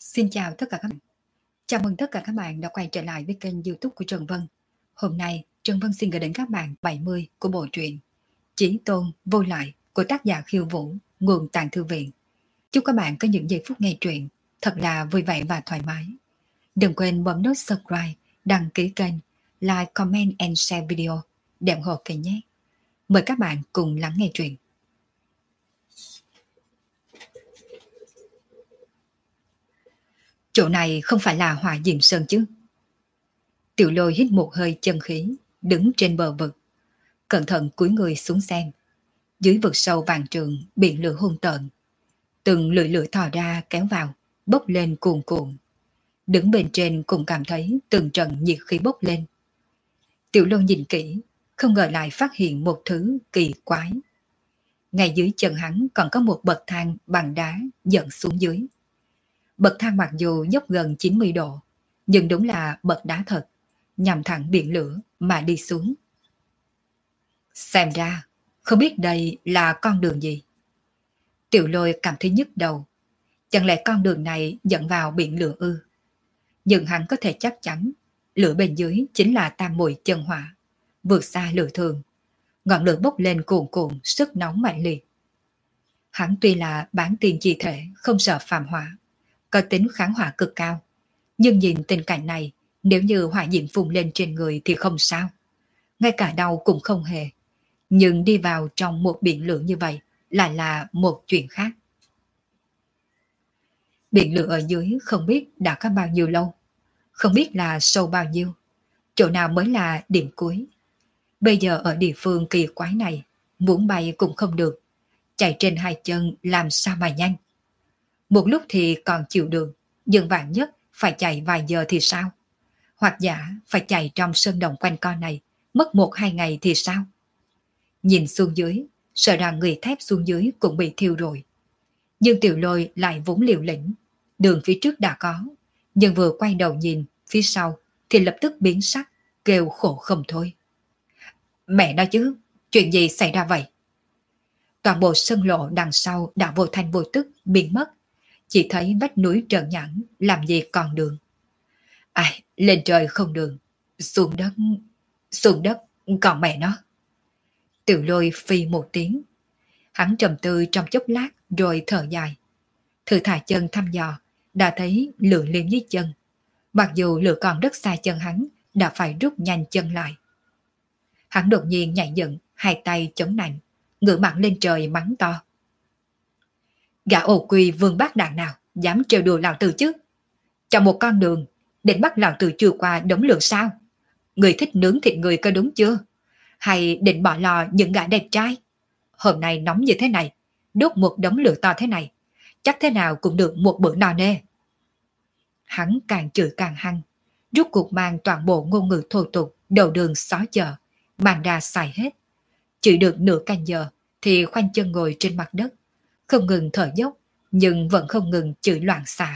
Xin chào tất cả các bạn. Chào mừng tất cả các bạn đã quay trở lại với kênh YouTube của Trần Vân. Hôm nay, Trần Vân xin gửi đến các bạn 70 của bộ truyện Chí Tôn Vô Lại của tác giả Khiêu Vũ, nguồn Tàng Thư Viện. Chúc các bạn có những giây phút nghe truyện thật là vui vẻ và thoải mái. Đừng quên bấm nút subscribe, đăng ký kênh, like, comment and share video để ủng hộ kênh nhé. Mời các bạn cùng lắng nghe truyện. Chỗ này không phải là Hỏa Diệm Sơn chứ? Tiểu Lôi hít một hơi chân khí, đứng trên bờ vực, cẩn thận cúi người xuống xem. Dưới vực sâu vàng trường, biển lửa hung tợn, từng lưỡi lửa thò ra kéo vào, bốc lên cuồn cuộn. Đứng bên trên cũng cảm thấy từng trận nhiệt khí bốc lên. Tiểu Lôi nhìn kỹ, không ngờ lại phát hiện một thứ kỳ quái. Ngay dưới chân hắn còn có một bậc thang bằng đá dẫn xuống dưới. Bậc thang mặc dù dốc gần 90 độ, nhưng đúng là bậc đá thật, nhằm thẳng biển lửa mà đi xuống. Xem ra, không biết đây là con đường gì. Tiểu Lôi cảm thấy nhức đầu. Chẳng lẽ con đường này dẫn vào biển lửa ư? Nhưng hắn có thể chắc chắn, lửa bên dưới chính là tam muội chân hỏa, vượt xa lửa thường. Ngọn lửa bốc lên cuồn cuộn, sức nóng mạnh liệt. Hắn tuy là bán tiên chi thể, không sợ phàm hỏa, có tính kháng hỏa cực cao. Nhưng nhìn tình cảnh này, nếu như hỏa diệm phun lên trên người thì không sao. Ngay cả đau cũng không hề. Nhưng đi vào trong một biển lửa như vậy lại là một chuyện khác. Biển lửa ở dưới không biết đã có bao nhiêu lâu. Không biết là sâu bao nhiêu. Chỗ nào mới là điểm cuối. Bây giờ ở địa phương kỳ quái này, muốn bay cũng không được. Chạy trên hai chân làm sao mà nhanh. Một lúc thì còn chịu được, nhưng vạn nhất phải chạy vài giờ thì sao? Hoặc giả phải chạy trong sơn động quanh co này, mất 1-2 ngày thì sao? Nhìn xuống dưới, sợ rằng người thép xuống dưới cũng bị thiêu rồi. Nhưng Tiểu Lôi lại vốn liều lĩnh. Đường phía trước đã có, nhưng vừa quay đầu nhìn phía sau thì lập tức biến sắc, kêu khổ không thôi. Mẹ nói chứ, chuyện gì xảy ra vậy? Toàn bộ sân lộ đằng sau đã vô thanh vô tức biến mất. Chỉ thấy vách núi trơn nhẵn, làm gì còn đường. Ai, lên trời không đường, xuống đất, còn mẹ nó. Tiểu Lôi phi một tiếng. Hắn trầm tư trong chốc lát rồi thở dài. Thử thả chân thăm dò, đã thấy lửa liếm dưới chân. Mặc dù lửa còn rất xa chân hắn, đã phải rút nhanh chân lại. Hắn đột nhiên nhảy dựng, hai tay chống nạnh, ngửa mặt lên trời mắng to. Gã ô quy vương bát đạn nào dám trêu đùa lão tử chứ? Trong một con đường, định bắt lão tử chưa qua đống lửa sao? Người thích nướng thịt người có đúng chưa? Hay định bỏ lò những gã đẹp trai? Hôm nay nóng như thế này, đốt một đống lửa to thế này, chắc thế nào cũng được một bữa no nê. Hắn càng chửi càng hăng, rút cuộc mang toàn bộ ngôn ngữ thô tục đầu đường xó chợ, mang ra xài hết. Chửi được nửa canh giờ thì khoanh chân ngồi trên mặt đất, không ngừng thở dốc, nhưng vẫn không ngừng chửi loạn xạ.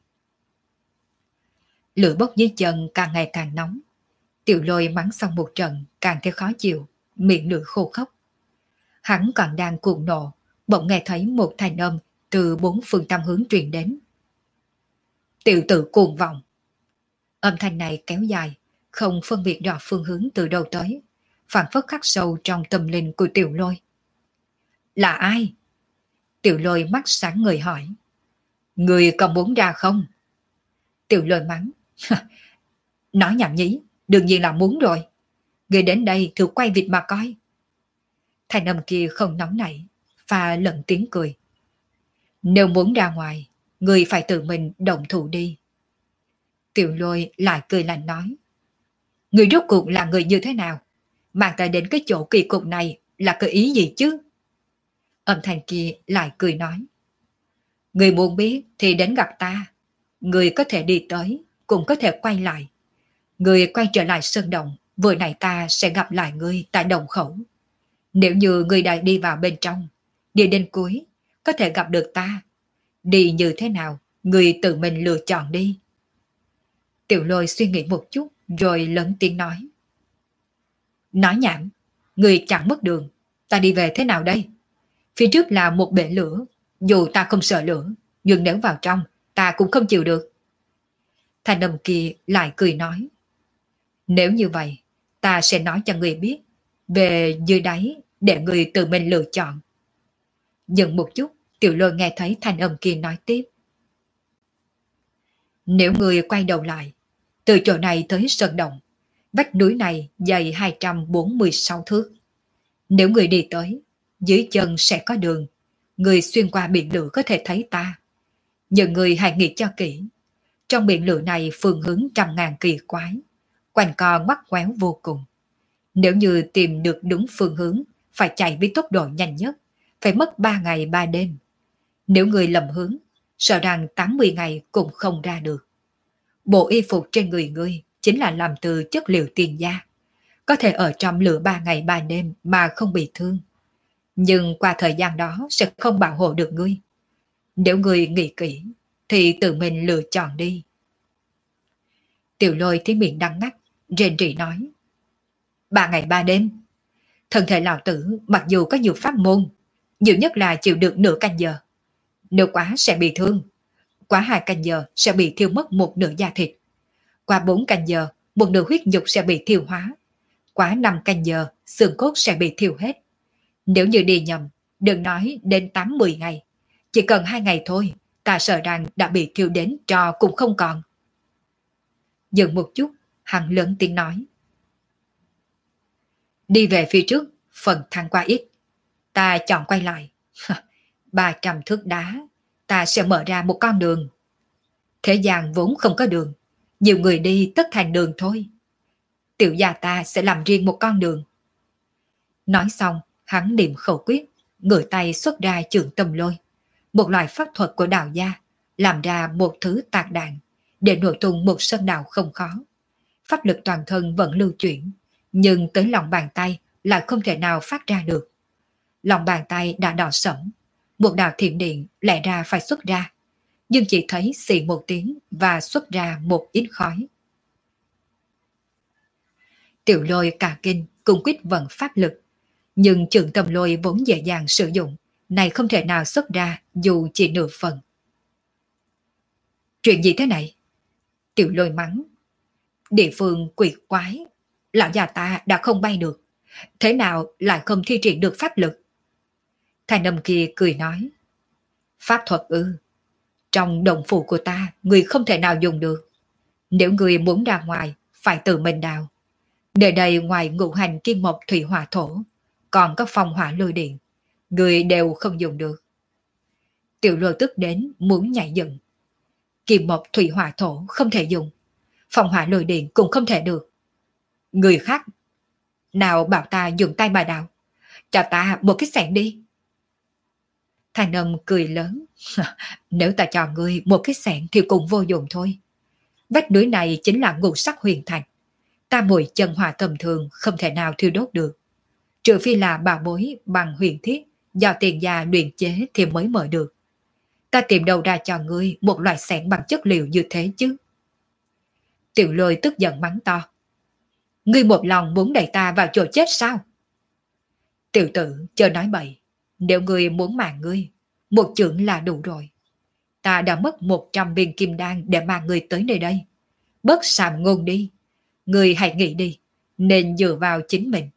Lửa bốc dưới chân càng ngày càng nóng. Tiểu Lôi mắng xong một trận càng thấy khó chịu, miệng lưỡi khô khốc. Hắn còn đang cuồng nộ, bỗng nghe thấy một thanh âm từ 4 phương tám hướng truyền đến. Tiểu tử cuồng vọng. Âm thanh này kéo dài, không phân biệt rõ phương hướng từ đâu tới, phản phất khắc sâu trong tâm linh của Tiểu Lôi. Là ai? Tiểu Lôi mắt sáng người hỏi. Người có muốn ra không? Tiểu Lôi mắng. Nói nhảm nhí, đương nhiên là muốn rồi. Người đến đây thử quay vịt mà coi. Thanh âm kia không nóng nảy, pha lẫn tiếng cười. Nếu muốn ra ngoài, người phải tự mình động thủ đi. Tiểu Lôi lại cười lạnh nói. Người rốt cuộc là người như thế nào? Mang ta đến cái chỗ kỳ cục này là cái ý gì chứ? Âm thanh kia lại cười nói. Người muốn biết thì đến gặp ta. Người có thể đi tới, cũng có thể quay lại. Người quay trở lại sơn động, vừa nãy ta sẽ gặp lại người tại đồng khẩu. Nếu như người đã đi vào bên trong, đi đến cuối, có thể gặp được ta. Đi như thế nào, người tự mình lựa chọn đi. Tiểu Lôi suy nghĩ một chút, rồi lớn tiếng nói. Nói nhảm, người chẳng mất đường, ta đi về thế nào đây? Phía trước là một bể lửa, dù ta không sợ lửa, nhưng nếu vào trong, ta cũng không chịu được. Thanh âm kia lại cười nói, nếu như vậy, ta sẽ nói cho người biết về dưới đáy để người tự mình lựa chọn. Dừng một chút, Tiểu Lôi nghe thấy thanh âm kia nói tiếp. Nếu người quay đầu lại, từ chỗ này tới sơn động, vách núi này dày 246 thước. Nếu người đi tới, dưới chân sẽ có đường, người xuyên qua biển lửa có thể thấy ta. Nhưng người hãy nghĩ cho kỹ, trong biển lửa này phương hướng trăm ngàn kỳ quái, quanh co ngoắt ngoéo vô cùng. Nếu như tìm được đúng phương hướng, phải chạy với tốc độ nhanh nhất, phải mất 3 ngày 3 đêm. Nếu người lầm hướng, sợ rằng 80 ngày cũng không ra được. Bộ y phục trên người ngươi chính là làm từ chất liệu tiền da, có thể ở trong lửa 3 ngày 3 đêm mà không bị thương. Nhưng qua thời gian đó sẽ không bảo hộ được ngươi. Nếu ngươi nghĩ kỹ, thì tự mình lựa chọn đi. Tiểu Lôi thấy miệng đắng ngắt, rên rỉ nói. 3 ngày 3 đêm. Thân thể lão tử mặc dù có nhiều pháp môn, nhiều nhất là chịu được nửa canh giờ. Nếu quá sẽ bị thương. Quá 2 canh giờ sẽ bị thiêu mất một nửa da thịt. Qua 4 canh giờ, một nửa huyết nhục sẽ bị thiêu hóa. Quá 5 canh giờ, xương cốt sẽ bị thiêu hết. Nếu như đi nhầm, đừng nói đến 8-10 ngày. Chỉ cần 2 ngày thôi, ta sợ rằng đã bị thiêu đến tro cũng không còn. Dừng một chút, hắn lớn tiếng nói. Đi về phía trước, phần thăng qua ít. Ta chọn quay lại. 300 thước đá, ta sẽ mở ra một con đường. Thế gian vốn không có đường, nhiều người đi tất thành đường thôi. Tiểu gia ta sẽ làm riêng một con đường. Nói xong, hắn niệm khẩu quyết, ngửa tay xuất ra trường tâm lôi, một loại pháp thuật của đạo gia, làm ra một thứ tạc đạn, để nổ tung một sơn đạo không khó. Pháp lực toàn thân vẫn lưu chuyển, nhưng tới lòng bàn tay lại không thể nào phát ra được. Lòng bàn tay đã đỏ sẫm, một đạo thiểm điện lẽ ra phải xuất ra, nhưng chỉ thấy xì một tiếng và xuất ra một ít khói. Tiểu Lôi cả kinh cùng quyết vận pháp lực, nhưng trường tâm lôi vốn dễ dàng sử dụng, này không thể nào xuất ra dù chỉ nửa phần. Chuyện gì thế này? Tiểu Lôi mắng. Địa phương quỷ quái, lão già ta đã không bay được, thế nào lại không thi triển được pháp lực? Thanh âm kia cười nói. Pháp thuật ư? Trong động phủ của ta, người không thể nào dùng được. Nếu người muốn ra ngoài, phải tự mình đào. Nơi đây ngoài ngũ hành kim mộc thủy hỏa thổ, còn có phong hỏa lôi điện, người đều không dùng được. Tiểu Lôi tức đến muốn nhảy dựng. Kim mộc thủy hỏa thổ không thể dùng, phong hỏa lôi điện cũng không thể được. Người khác nào bảo ta dùng tay bà đào, cho ta một cái xẻng đi. Thanh âm cười lớn. Nếu ta cho ngươi một cái xẻng thì cũng vô dụng thôi. Vách núi này chính là ngũ sắc huyền thạch, ta mùi chân hỏa tầm thường không thể nào thiêu đốt được, trừ phi là bảo bối bằng huyền thiết do tiền gia luyện chế thì mới mở được. Ta tìm đâu ra cho ngươi một loại xẻng bằng chất liệu như thế chứ? Tiểu Lôi tức giận mắng to. Ngươi một lòng muốn đẩy ta vào chỗ chết sao? Tiểu tử chờ nói bậy, nếu ngươi muốn mạng ngươi, một chưởng là đủ rồi. Ta đã mất 100 viên kim đan để mang ngươi tới nơi đây. Bớt sàm ngôn đi, ngươi hãy nghĩ đi, nên dựa vào chính mình.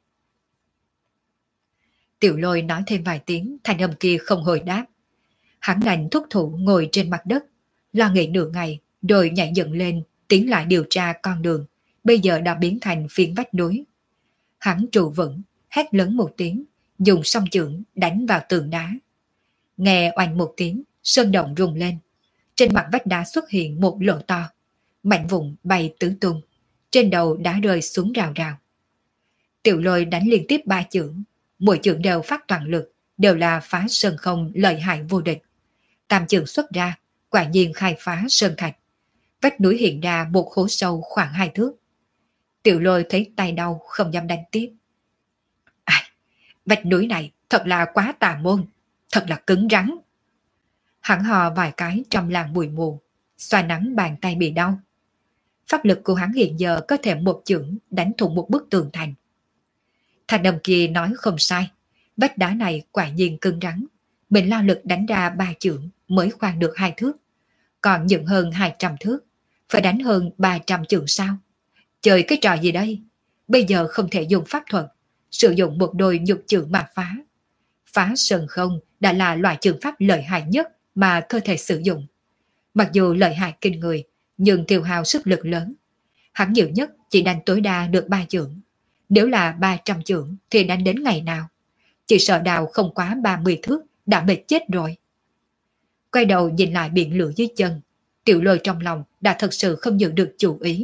Tiểu Lôi nói thêm vài tiếng, thanh âm kia không hồi đáp. Hắn đành thúc thủ ngồi trên mặt đất, lo nghĩ nửa ngày, rồi nhảy dựng lên, tiến lại điều tra con đường, bây giờ đã biến thành phiến vách núi. Hắn trụ vững, hét lớn một tiếng, dùng song chưởng đánh vào tường đá. Nghe oanh một tiếng, sơn động rung lên. Trên mặt vách đá xuất hiện một lỗ to, mảnh vụn bay tứ tung, trên đầu đá rơi xuống rào rào. Tiểu Lôi đánh liên tiếp 3 chưởng, mỗi chưởng đều phát toàn lực, đều là phá sơn không lợi hại vô địch. Tam chưởng xuất ra, quả nhiên khai phá sơn thạch. Vách núi hiện ra một hố sâu khoảng 2 thước. Tiểu Lôi thấy tay đau không dám đánh tiếp. Ai, vách núi này thật là quá tà môn, thật là cứng rắn. Hắn hò vài cái trong làng bụi mù, xoa nắng bàn tay bị đau. Pháp lực của hắn hiện giờ có thể một chưởng đánh thủng một bức tường thành. Thanh âm kia nói không sai, vách đá này quả nhiên cứng rắn. Mình lao lực đánh ra 3 chưởng mới khoan được 2 thước. còn dựng hơn 200 thước, phải đánh hơn 300 chưởng sao? Chơi cái trò gì đây? Bây giờ không thể dùng pháp thuật, sử dụng một đôi nhục chưởng mà phá. Phá sơn không đã là loại trường pháp lợi hại nhất mà cơ thể sử dụng. Mặc dù lợi hại kinh người, nhưng tiêu hao sức lực lớn. Hắn nhiều nhất chỉ đánh tối đa được 3 chưởng. Nếu là 300 chưởng thì đánh đến ngày nào? Chỉ sợ đào không quá 30 thước đã mệt chết rồi. Quay đầu nhìn lại biển lửa dưới chân, Tiểu Lôi trong lòng đã thật sự không giữ được chủ ý.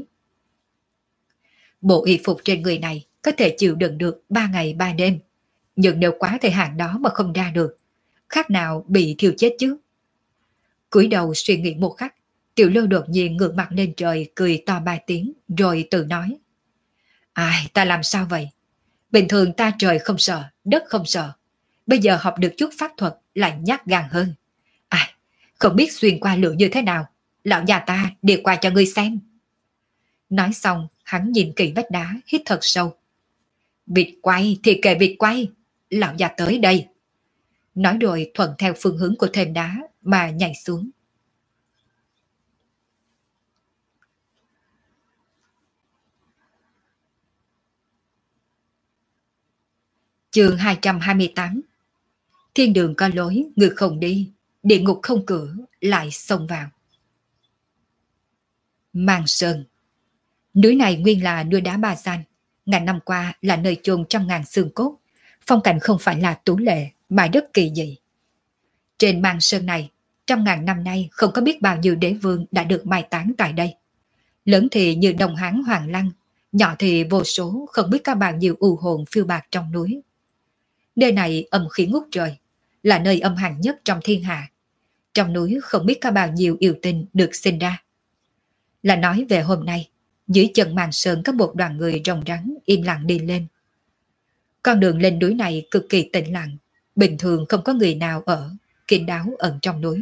Bộ y phục trên người này có thể chịu đựng được 3 ngày 3 đêm, nhưng nếu quá thời hạn đó mà không ra được, khác nào bị thiêu chết chứ. Cúi đầu suy nghĩ một khắc, Tiểu Lôi đột nhiên ngửa mặt lên trời cười to 3 tiếng rồi tự nói. Ai, ta làm sao vậy? Bình thường ta trời không sợ, đất không sợ. Bây giờ học được chút pháp thuật lại nhát gan hơn. Ai, không biết xuyên qua lửa như thế nào. Lão già ta đi qua cho ngươi xem. Nói xong, hắn nhìn kỹ vách đá, hít thật sâu. Vịt quay thì kệ vịt quay. Lão già tới đây. Nói rồi thuận theo phương hướng của thềm đá mà nhảy xuống. Chương 228. Thiên đường có lối, người không đi. Địa ngục không cửa, lại xông vào. Mang Sơn. Núi này nguyên là núi đá Ba Gian. Ngàn năm qua là nơi chôn trăm ngàn xương cốt. Phong cảnh không phải là tú lệ, mà rất kỳ dị. Trên Mang Sơn này, trăm ngàn năm nay không có biết bao nhiêu đế vương đã được mai táng tại đây. Lớn thì như Đồng Hán Hoàng Lăng, nhỏ thì vô số không biết có bao nhiêu u hồn phiêu bạc trong núi. Nơi này âm khí ngút trời, là nơi âm hàn nhất trong thiên hạ. Trong núi không biết có bao nhiêu yêu tinh được sinh ra. Là nói về hôm nay, dưới chân Màn Sơn có một đoàn người rồng rắn im lặng đi lên. Con đường lên núi này cực kỳ tĩnh lặng, bình thường không có người nào ở, kín đáo ẩn trong núi.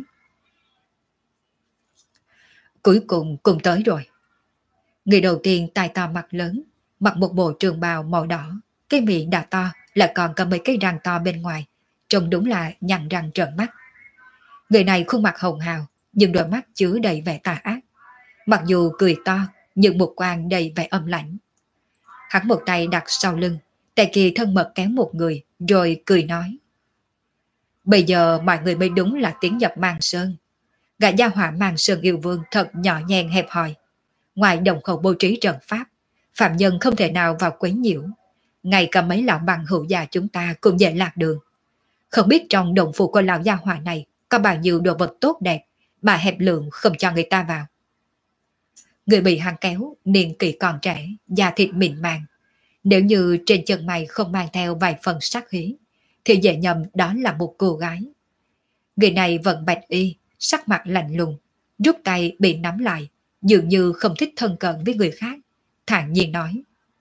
Cuối cùng cùng tới rồi. Người đầu tiên tai to mặt lớn, mặc một bộ trường bào màu đỏ, cái miệng đã to, lại còn có mấy cái răng to bên ngoài, trông đúng là nhăn răng trợn mắt. Người này khuôn mặt hồng hào, nhưng đôi mắt chứa đầy vẻ tà ác. Mặc dù cười to, nhưng một quan đầy vẻ âm lãnh. Hắn một tay đặt sau lưng, tay kia thân mật kéo một người, rồi cười nói. Bây giờ mọi người mới đúng là tiến nhập Mang Sơn. Gã gia hỏa Mang Sơn yêu vương thật nhỏ nhen hẹp hòi. Ngoài đồng khẩu bố trí trận pháp, phạm nhân không thể nào vào quấy nhiễu. Ngay cả mấy lão bằng hữu già chúng ta cũng dễ lạc đường. Không biết trong đồng phủ của lão gia hỏa này có bao nhiêu đồ vật tốt đẹp mà hẹp lượng không cho người ta vào. Người bị hắn kéo, niên kỷ còn trẻ, da thịt mịn màng. Nếu như trên chân mày không mang theo vài phần sát khí, thì dễ nhầm đó là một cô gái. Người này vẫn bạch y, sắc mặt lạnh lùng, rút tay bị nắm lại, dường như không thích thân cận với người khác, thản nhiên nói.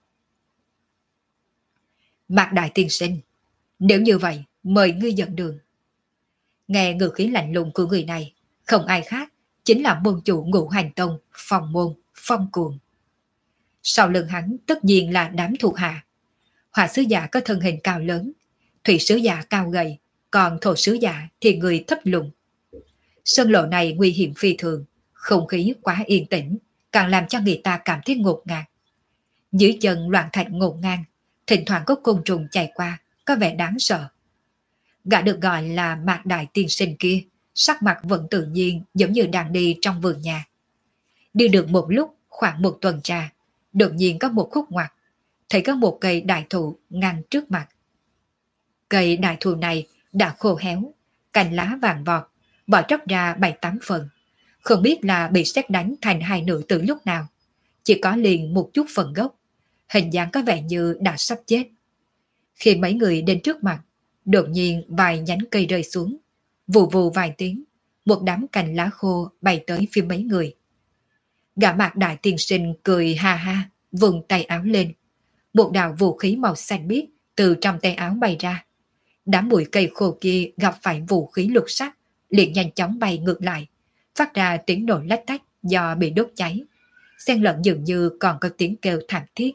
Mạc Đại tiên sinh, nếu như vậy, mời ngươi dẫn đường. Nghe ngữ khí lạnh lùng của người này, không ai khác, chính là môn chủ Ngũ Hành Tông, Phong Môn, Phong Cuồng. Sau lưng hắn tất nhiên là đám thuộc hạ. Hỏa sứ giả có thân hình cao lớn, thủy sứ giả cao gầy, còn thổ sứ giả thì người thấp lùn. Sơn lộ này nguy hiểm phi thường, không khí quá yên tĩnh, càng làm cho người ta cảm thấy ngột ngạt. Dưới chân loạn thạch ngổn ngang, thỉnh thoảng có côn trùng chạy qua, có vẻ đáng sợ. Gã được gọi là Mạc Đại tiên sinh kia, sắc mặt vẫn tự nhiên giống như đang đi trong vườn nhà. Đi được một lúc, khoảng một tuần trà, đột nhiên có một khúc ngoặt, thấy có một cây đại thụ ngăn trước mặt. Cây đại thụ này đã khô héo, cành lá vàng vọt, bỏ tróc ra 7-8 phần. Không biết là bị sét đánh thành hai nửa từ lúc nào, chỉ có liền một chút phần gốc, hình dáng có vẻ như đã sắp chết. Khi mấy người đến trước mặt, đột nhiên vài nhánh cây rơi xuống, vù vù vài tiếng, một đám cành lá khô bay tới phía mấy người. Gã Mạc Đại tiên sinh cười ha ha, vùng tay áo lên. Một đạo vũ khí màu xanh biếc từ trong tay áo bay ra. Đám bụi cây khô kia gặp phải vũ khí lục sắc, liền nhanh chóng bay ngược lại, phát ra tiếng nổ lách tách do bị đốt cháy. Xen lẫn dường như còn có tiếng kêu thảm thiết.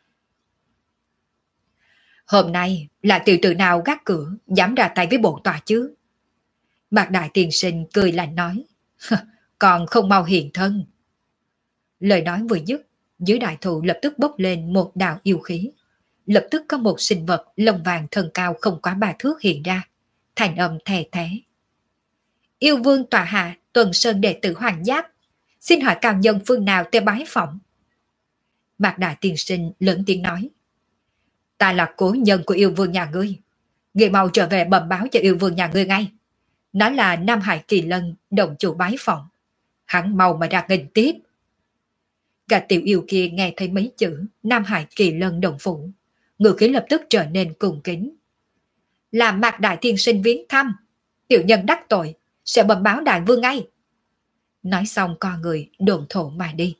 Hôm nay là tiểu tử nào gác cửa, dám ra tay với bổn tòa chứ? Mạc Đại tiên sinh cười lạnh nói. còn không mau hiện thân. Lời nói vừa dứt, dưới đại thụ lập tức bốc lên một đạo yêu khí. Lập tức có một sinh vật lông vàng thân cao không quá 3 thước hiện ra, thành âm thè thé. Yêu vương tọa hạ, Tuần Sơn đệ tử Hoàng Giáp, xin hỏi cao nhân phương nào tới bái phỏng? Mạc Đại tiên sinh lớn tiếng nói. Ta là cố nhân của yêu vương nhà ngươi. Ngươi mau trở về bẩm báo cho yêu vương nhà ngươi ngay. Nó là Nam Hải Kỳ Lân, đồng chủ bái phỏng. Hắn mau mà ra nghênh tiếp. Gã tiểu yêu kia nghe thấy mấy chữ Nam Hải Kỳ Lân đồng phủ, ngữ khí lập tức trở nên cung kính. Là Mạc Đại tiên sinh viếng thăm, tiểu nhân đắc tội, sẽ bẩm báo đại vương ngay. Nói xong con người đồn thổ mà đi.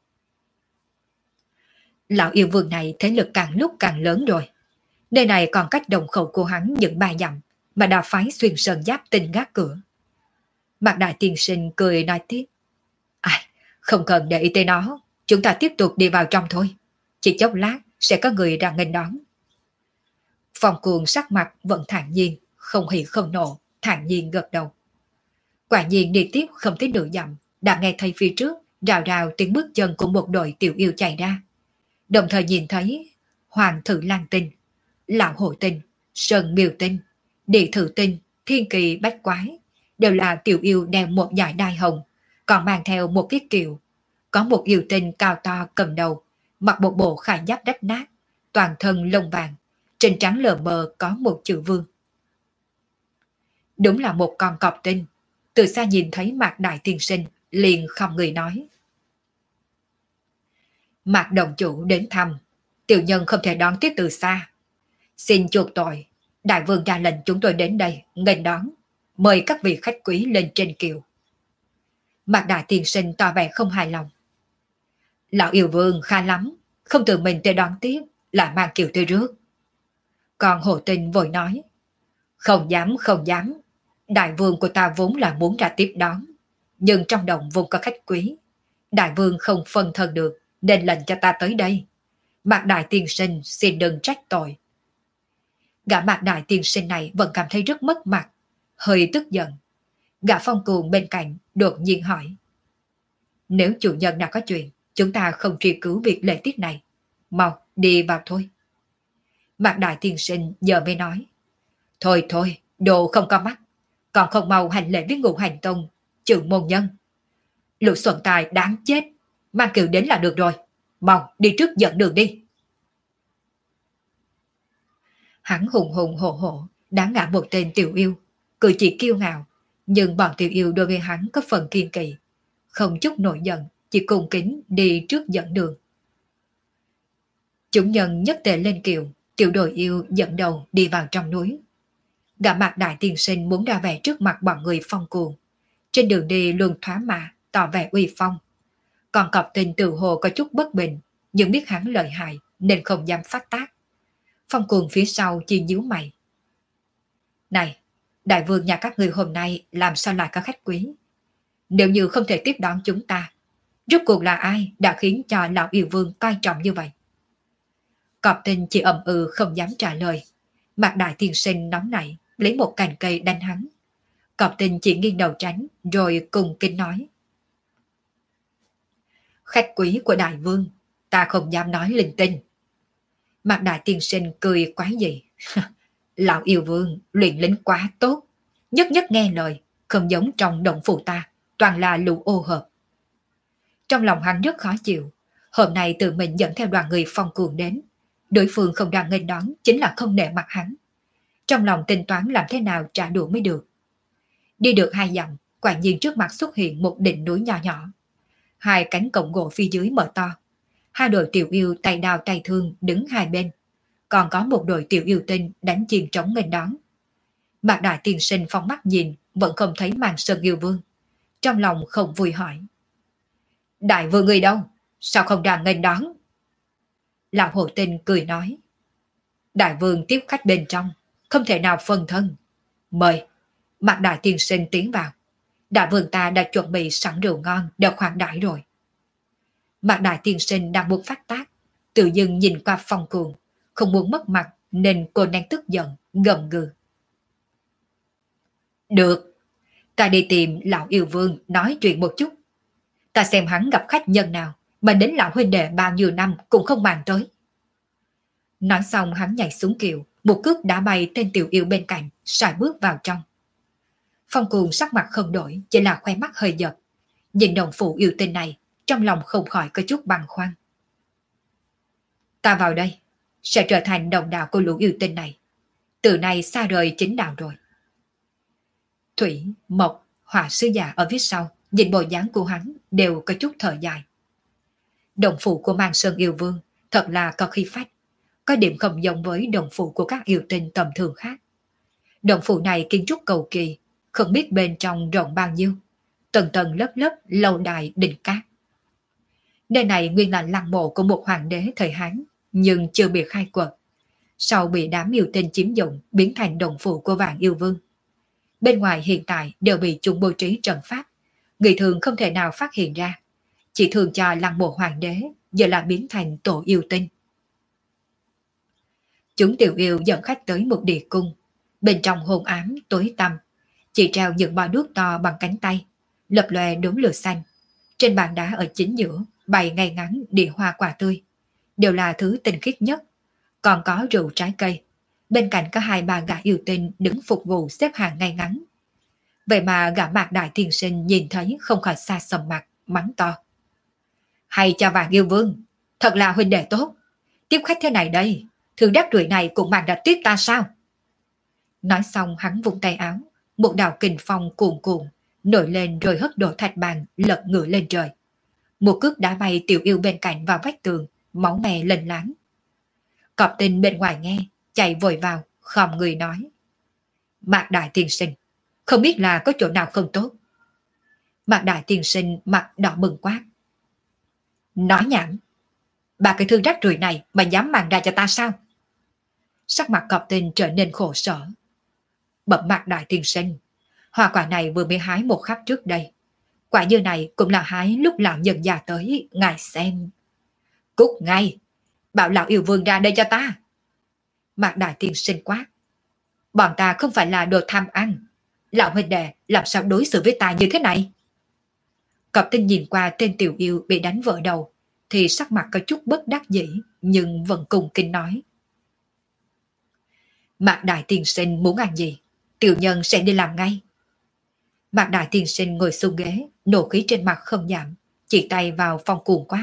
Lão yêu vương này thế lực càng lúc càng lớn rồi. Nơi này còn cách đồng khẩu của hắn những 3 dặm mà đã phái xuyên sơn giáp tinh gác cửa. Mạc Đại tiên sinh cười nói tiếp. Ai, không cần để ý tới nó, chúng ta tiếp tục đi vào trong thôi. Chỉ chốc lát sẽ có người ra nghênh đón. Phong Cuồng sắc mặt vẫn thản nhiên, không hỉ không nộ, thản nhiên gật đầu. Quả nhiên đi tiếp không tới nửa dặm, đã nghe thấy phía trước rào rào tiếng bước chân của một đội tiểu yêu chạy ra. Đồng thời nhìn thấy Hoàng Thử Lan Tinh, Lão Hổ Tinh, Sơn Miêu Tinh, Địa Thử Tinh, Thiên Kỳ Bách Quái, đều là tiểu yêu đeo một dải đai hồng, còn mang theo một cái kiệu. Có một yêu tinh cao to cầm đầu, mặc một bộ khải giáp rách nát, toàn thân lông vàng, trên trán lờ mờ có một chữ vương. Đúng là một con cọp tinh. Từ xa nhìn thấy Mạc Đại tiên sinh, liền không người nói. Mạc đồng chủ đến thăm, tiểu nhân không thể đón tiếp từ xa. Xin chuộc tội, đại vương ra lệnh chúng tôi đến đây, nghênh đón, mời các vị khách quý lên trên kiệu. Mạc Đại tiên sinh tỏ vẻ không hài lòng. Lão yêu vương khá lắm, không tự mình tới đón tiếp, lại mang kiệu tới rước. Còn Hồ Tinh vội nói. Không dám, không dám. Đại vương của ta vốn là muốn ra tiếp đón, nhưng trong động vốn có khách quý. Đại vương không phân thân được, nên lệnh cho ta tới đây. Mạc Đại tiên sinh xin đừng trách tội. Gã Mạc Đại tiên sinh này vẫn cảm thấy rất mất mặt, hơi tức giận. Gã Phong Cuồng bên cạnh đột nhiên hỏi. Nếu chủ nhân nào có chuyện, chúng ta không truy cứu việc lễ tiết này. Mau, đi vào thôi. Mạc Đại tiên sinh giờ mới nói. Thôi thôi, đồ không có mắt. Còn không mau hành lễ với Ngũ Hành Tông, trưởng môn nhân. Lục Xuân Tài đáng chết. Mang kiệu đến là được rồi. Mau, đi trước dẫn đường đi. Hắn hùng hùng hổ hổ, đã ngã một tên tiểu yêu. Cử chỉ kiêu ngạo, nhưng bọn tiểu yêu đối với hắn có phần kiên kỵ. Không chút nổi giận, chỉ cung kính đi trước dẫn đường. Chúng nhân nhất tề lên kiệu, tiểu đội yêu dẫn đầu đi vào trong núi. Gã Mạc Đại tiên sinh muốn ra vẻ trước mặt bọn người Phong Cuồng. Trên đường đi luôn thoá mạ, tỏ vẻ uy phong. Còn cọp tình tự hồ có chút bất bình, nhưng biết hắn lợi hại nên không dám phát tác. Phong Cuồng phía sau chỉ nhíu mày. Này, đại vương nhà các người hôm nay làm sao lại có khách quý? Nếu như không thể tiếp đón chúng ta, rốt cuộc là ai đã khiến cho lão yêu vương coi trọng như vậy? Cọp tình chỉ ậm ừ không dám trả lời. Mạc Đại tiên sinh nóng nảy, lấy một cành cây đánh hắn. Cọp tình chỉ nghiêng đầu tránh, rồi cùng kinh nói. Khách quý của đại vương, ta không dám nói linh tinh. Mạc Đại tiên sinh cười quái dị. Lão yêu vương luyện lính quá tốt, nhất nhất nghe lời, không giống trong động phủ ta, toàn là lũ ô hợp. Trong lòng hắn rất khó chịu, hôm nay tự mình dẫn theo đoàn người Phong Cuồng đến, đối phương không đang nghênh đón chính là không nể mặt hắn. Trong lòng tính toán làm thế nào trả đũa mới được. Đi được 2 dặm, quả nhiên trước mặt xuất hiện một đỉnh núi nhỏ nhỏ. 2 cánh cổng gỗ phía dưới mở to. 2 đội tiểu yêu tay đao tay thương đứng hai bên. Còn có một đội tiểu yêu tinh đánh chiên trống nghênh đón. Mạc Đại tiên sinh phóng mắt nhìn, vẫn không thấy màn sơn yêu vương. Trong lòng không vui hỏi. Đại vương người đâu? Sao không đang nghênh đón? Lão Hồ Tinh cười nói. Đại vương tiếp khách bên trong, không thể nào phân thân. Mời, Mạc Đại tiên sinh tiến vào. Đại vương ta đã chuẩn bị sẵn rượu ngon để khoản đãi rồi. Mạc Đại tiên sinh đang muốn phát tác, tự dưng nhìn qua Phong Cuồng, không muốn mất mặt nên cô đang tức giận, gầm gừ. Được, Ta đi tìm lão yêu vương nói chuyện một chút. Ta xem hắn gặp khách nhân nào mà đến lão huynh đệ bao nhiêu năm cũng không màng tới. Nói xong hắn nhảy xuống kiệu, một cước đã bay tên tiểu yêu bên cạnh, sải bước vào trong. Phong Cuồng sắc mặt không đổi, chỉ là khoe mắt hơi giật. Nhìn đồng phụ yêu tinh này, trong lòng không khỏi có chút băn khoăn. Ta vào đây, sẽ trở thành đồng đạo của lũ yêu tinh này. Từ nay xa rời chính đạo rồi. Thủy, Mộc, Hỏa sứ giả ở phía sau, nhìn bộ dáng của hắn đều có chút thở dài. Đồng phụ của Mang Sơn yêu vương thật là có khí phách, có điểm không giống với đồng phụ của các yêu tinh tầm thường khác. Đồng phụ này kiến trúc cầu kỳ, không biết bên trong rộng bao nhiêu, tầng tầng lớp lớp lâu đài đỉnh cát. Nơi này nguyên là lăng mộ của một hoàng đế thời Hán, nhưng chưa bị khai quật. Sau bị đám yêu tinh chiếm dụng, biến thành đồng phụ của Vạn Yêu Vương. Bên ngoài hiện tại đều bị chúng bố trí trận pháp, người thường không thể nào phát hiện ra. Chỉ thường cho lăng mộ hoàng đế, giờ là biến thành tổ yêu tinh. Chúng tiểu yêu dẫn khách tới một địa cung, bên trong hôn ám tối tăm, chỉ treo những bó đuốc to bằng cánh tay, lập lòe đốm lửa xanh. Trên bàn đá ở chính giữa bày ngay ngắn địa hoa quả tươi, đều là thứ tinh khiết nhất. Còn có rượu trái cây, bên cạnh có 2-3 gã yêu tinh đứng phục vụ xếp hàng ngay ngắn. Vậy mà gã Mạc Đại Tiên Sinh nhìn thấy không khỏi xa sầm mặt, mắng to. Hay cho Vạn Yêu Vương, thật là huynh đệ tốt. Tiếp khách thế này đây, thứ đắc rưởi này cũng mang đã tiếp ta sao? Nói xong hắn vung tay áo, một đạo kình phong cuồn cuộn nổi lên rồi hất đổ thạch bàn lật ngửa lên trời. Một cước đá bay tiểu yêu bên cạnh vào vách tường, máu me lênh láng. Cọp Tinh bên ngoài nghe, chạy vội vào, khom người nói. Mạc Đại Tiên Sinh, không biết là có chỗ nào không tốt. Mạc Đại Tiên Sinh mặt đỏ bừng quát. Nói nhảm, ba cái thư rác rưởi này mà dám mang ra cho ta sao? Sắc mặt Cọp Tinh trở nên khổ sở. Bẩm Mạc Đại Tiên Sinh, hoa quả này vừa mới hái một khắc trước đây. Quả dưa này cũng là hái lúc lão nhân già tới, ngài xem. Cút ngay, bảo lão yêu vương ra đây cho ta. Mạc Đại Tiên Sinh quát. Bọn ta không phải là đồ tham ăn. Lão huynh đệ làm sao đối xử với ta như thế này? Cọp Tinh nhìn qua tên tiểu yêu bị đánh vỡ đầu, thì sắc mặt có chút bất đắc dĩ, nhưng vẫn cùng kinh nói. Mạc Đại Tiên Sinh muốn ăn gì, tiểu nhân sẽ đi làm ngay. Mạc Đại Tiên Sinh ngồi xuống ghế, nộ khí trên mặt không giảm, chỉ tay vào Phong Cuồng quát.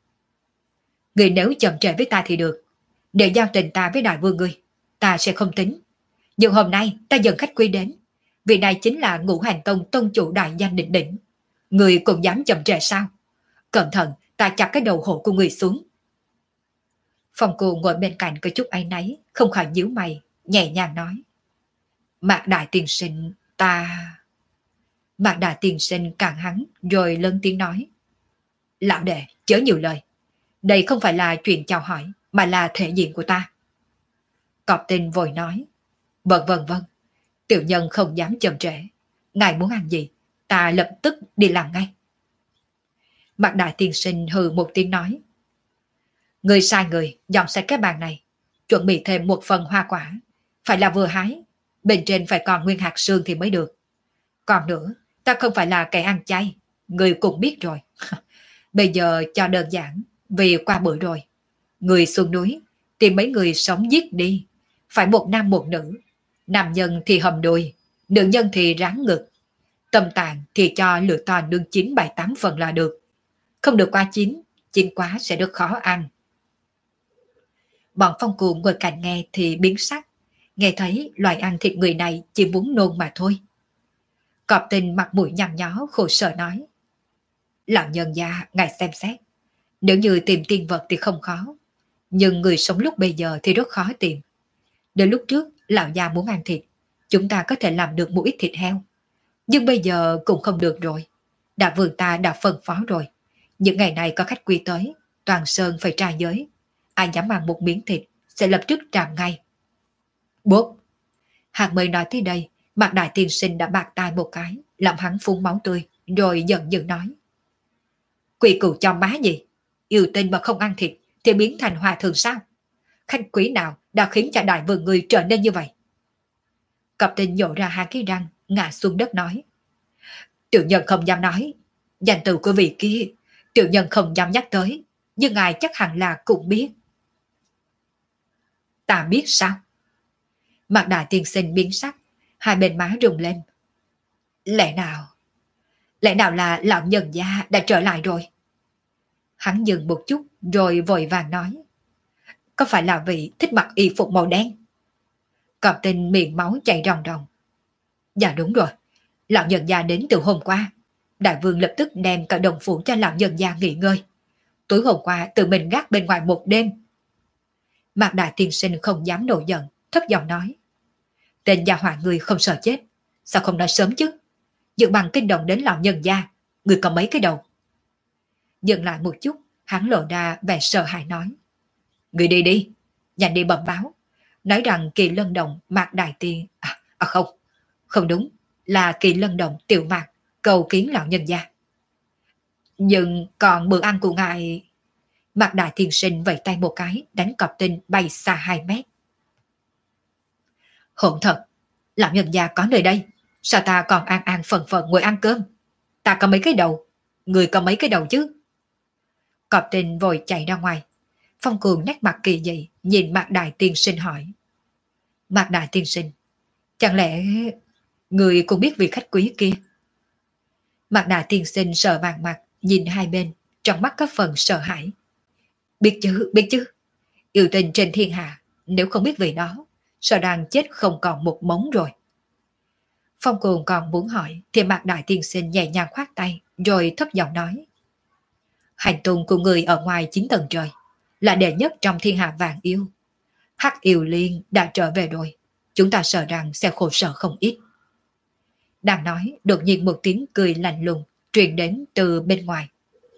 Người nếu chậm trễ với ta thì được, để giao tình ta với đại vương người, ta sẽ không tính. Nhưng hôm nay ta dẫn khách quý đến, vị này chính là Ngũ Hành Tông tông chủ đại danh đỉnh đỉnh. Người cũng dám chậm trễ sao? Cẩn thận, ta chặt cái đầu hổ của người xuống. Phong Cuồng ngồi bên cạnh có chút áy náy, không khỏi nhíu mày, nhẹ nhàng nói. Mạc Đại Tiên Sinh, ta... Mạc Đại Tiên Sinh cản hắn rồi lớn tiếng nói. Lão đệ, chớ nhiều lời. Đây không phải là chuyện chào hỏi, mà là thể diện của ta. Cọp Tinh vội nói. Vâng, tiểu nhân không dám chậm trễ. Ngài muốn ăn gì, ta lập tức đi làm ngay. Mạc Đại Tiên Sinh hừ một tiếng nói. Người sai người dọn sạch cái bàn này, chuẩn bị thêm một phần hoa quả, phải là vừa hái, bên trên phải còn nguyên hạt sương thì mới được. Còn nữa, ta không phải là kẻ ăn chay, người cũng biết rồi. Bây giờ cho đơn giản, vì qua bữa rồi. Người xuống núi, tìm mấy người sống giết đi, phải một nam một nữ. Nam nhân thì hầm đùi, nữ nhân thì ráng ngực. Tâm tạng thì cho lửa to nương 9-7-8 phần là được. Không được qua 9, chín quá sẽ rất khó ăn. Bọn Phong Cuồng ngồi cạnh nghe thì biến sắc, nghe thấy loài ăn thịt người này chỉ muốn nôn mà thôi. Cọp Tinh mặt mũi nhăn nhó khổ sở nói. Lão nhân gia, ngài xem xét. Nếu như tìm tiên vật thì không khó, nhưng người sống lúc bây giờ thì rất khó tìm. Đến lúc trước, lão già muốn ăn thịt, chúng ta có thể làm được một ít thịt heo. Nhưng bây giờ cũng không được rồi. Đại vương ta đã phân phó rồi. Những ngày này có khách quý tới, toàn sơn phải tra giới. Ai dám ăn một miếng thịt, sẽ lập tức trảm ngay. Bốp! Hạng mới nói tới đây, Mạc Đại Tiên Sinh đã bạc tai một cái, làm hắn phun máu tươi, rồi giận dữ nói. Quỷ cừu cho má gì? Yêu tinh mà không ăn thịt, thì biến thành hòa thượng sao? Khách quý nào đã khiến cho đại vương người trở nên như vậy? Cọp Tinh nhổ ra hai cái răng, ngã xuống đất nói. tiểu nhân không dám nói. Danh từ của vị kia, tiểu nhân không dám nhắc tới, nhưng ngài chắc hẳn là cũng biết. Ta biết sao? Mặt đại tiên sinh biến sắc, hai bên má rung lên. Lẽ nào là lão nhân gia đã trở lại rồi? Hắn dừng một chút rồi vội vàng nói. Có phải là vị thích mặc y phục màu đen? Cọp tinh miệng máu chảy ròng ròng. Dạ đúng rồi, lão nhân gia đến từ hôm qua. Đại vương lập tức đem cả đồng phủ cho lão nhân gia nghỉ ngơi. Tối hôm qua tự mình gác bên ngoài một đêm. Mạc đại tiên sinh không dám nổi giận, thấp giọng nói. Tên gia hỏa người không sợ chết, sao không nói sớm chứ? Dựng bằng kinh động đến lão nhân gia, người có mấy cái đầu? Dừng lại một chút, hắn lộ ra vẻ sợ hãi nói. Người đi đi, nhanh đi bẩm báo. Nói rằng Kỳ Lân Đồng Mạc đại tiên... không, không đúng, là Kỳ Lân Đồng Tiểu Mạc cầu kiến lão nhân gia. Nhưng còn bữa ăn của ngài... Mạc đại tiên sinh vẫy tay một cái, đánh cọp tinh bay xa 2 mét. Hỗn thật, lão nhân gia có nơi đây, sao ta còn an an phận phận ngồi ăn cơm? Ta có mấy cái đầu, người có mấy cái đầu chứ? Cọp tinh vội chạy ra ngoài. Phong Cường nét mặt kỳ dị nhìn Mạc đại tiên sinh hỏi. Mạc đại tiên sinh, chẳng lẽ người cũng biết vị khách quý kia? Mạc đại tiên sinh sợ vàng mặt nhìn hai bên, trong mắt có phần sợ hãi. Biết chứ, yêu tình trên thiên hạ, nếu không biết vì nó, sợ đang chết không còn một mống rồi. Phong Cường còn muốn hỏi thì Mạc đại tiên sinh nhẹ nhàng khoát tay rồi thấp giọng nói. Hành tung của người ở ngoài 9 tầng trời là đệ nhất trong thiên hạ vạn yêu. Hắc yêu liên đã trở về rồi, chúng ta sợ rằng sẽ khổ sở không ít. Đang nói, đột nhiên một tiếng cười lạnh lùng truyền đến từ bên ngoài.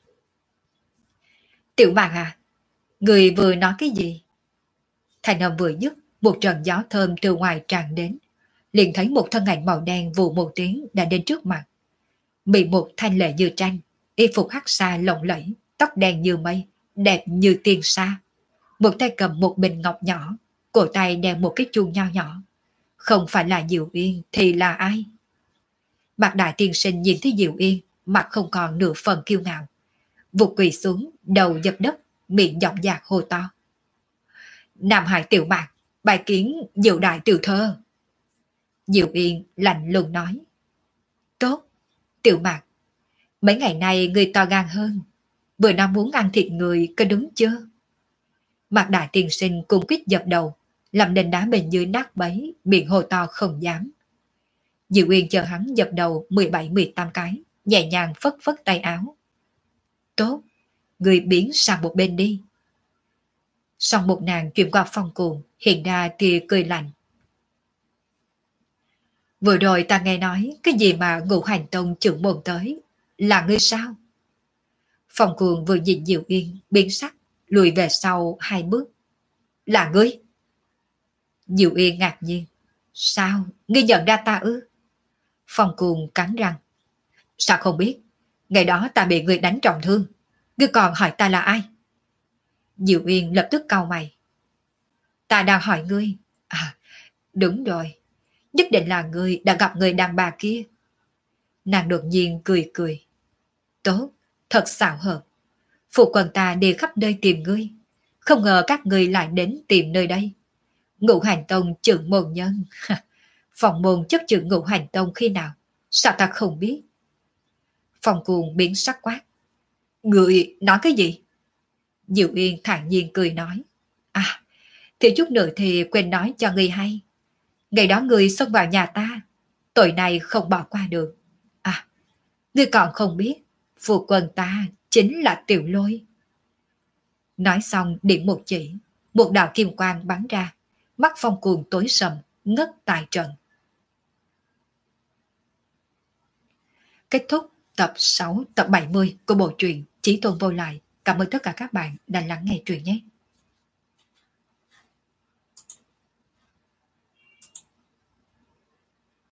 Tiểu Mạc à, người vừa nói cái gì? Thành âm vừa dứt, một trận gió thơm từ ngoài tràn đến, liền thấy một thân ảnh màu đen vù một tiếng đã đến trước mặt. Bị một thanh lệ như tranh, y phục hắc xa lộng lẫy, tóc đen như mây, đẹp như tiên sa. Một tay cầm một bình ngọc nhỏ, cổ tay đeo một cái chuông nho nhỏ. Không phải là Diệu Yên thì là ai? Mạc đại tiên sinh nhìn thấy Diệu Yên, mặt không còn nửa phần kiêu ngạo. Vụt quỳ xuống, đầu dập đất, miệng giọng dạc hô to. Nam Hải tiểu Mạc, bài kiến Diệu đại tiểu thơ. Diệu Yên lạnh lùng nói. Tốt, tiểu Mạc, mấy ngày nay người to gan hơn. Vừa nào muốn ăn thịt người có đúng chưa? Mạc đại tiên sinh cung kích dập đầu, làm nền đá bên dưới nát bấy, miệng hô to không dám. Diệu Uyên chờ hắn dập đầu 17-18 cái, nhẹ nhàng phất phất tay áo. Tốt, người biến sang một bên đi. Xong một nàng chuyển qua Phong Cuồng, hiện ra thì cười lạnh. Vừa rồi ta nghe nói cái gì mà Ngũ Hành Tông trưởng môn tới, là ngươi sao? Phong Cuồng vừa nhìn Diệu Uyên biến sắc, lùi về sau 2 bước. Là ngươi? Diệu Uyên ngạc nhiên. Sao? Ngươi nhận ra ta ư? Phong Cuồng cắn răng. Sao không biết? Ngày đó ta bị ngươi đánh trọng thương. Ngươi còn hỏi ta là ai? Diệu Uyên lập tức cau mày. Ta đang hỏi ngươi. À, đúng rồi. Nhất định là ngươi đã gặp người đàn bà kia. Nàng đột nhiên cười cười. Tốt, thật xảo hợp. Phụ quân ta đi khắp nơi tìm ngươi. Không ngờ các ngươi lại đến tìm nơi đây. Ngũ Hành Tông trưởng môn nhân. Phòng môn chấp trưởng Ngũ Hành Tông khi nào? Sao ta không biết? Phong Cuồng biến sắc quát. Ngươi nói cái gì? Diệu Uyên thản nhiên cười nói. À, thì chút nữa thì quên nói cho ngươi hay. Ngày đó ngươi xông vào nhà ta, tội này không bỏ qua được. À, ngươi còn không biết, phụ quân ta chính là Tiểu Lôi. Nói xong điểm một chỉ, một đạo kim quang bắn ra, mắt Phong Cuồng tối sầm, ngất tại trận. Kết thúc tập 6, tập 70 của bộ truyện Chí Tôn Vô Lại. Cảm ơn tất cả các bạn đã lắng nghe truyện nhé.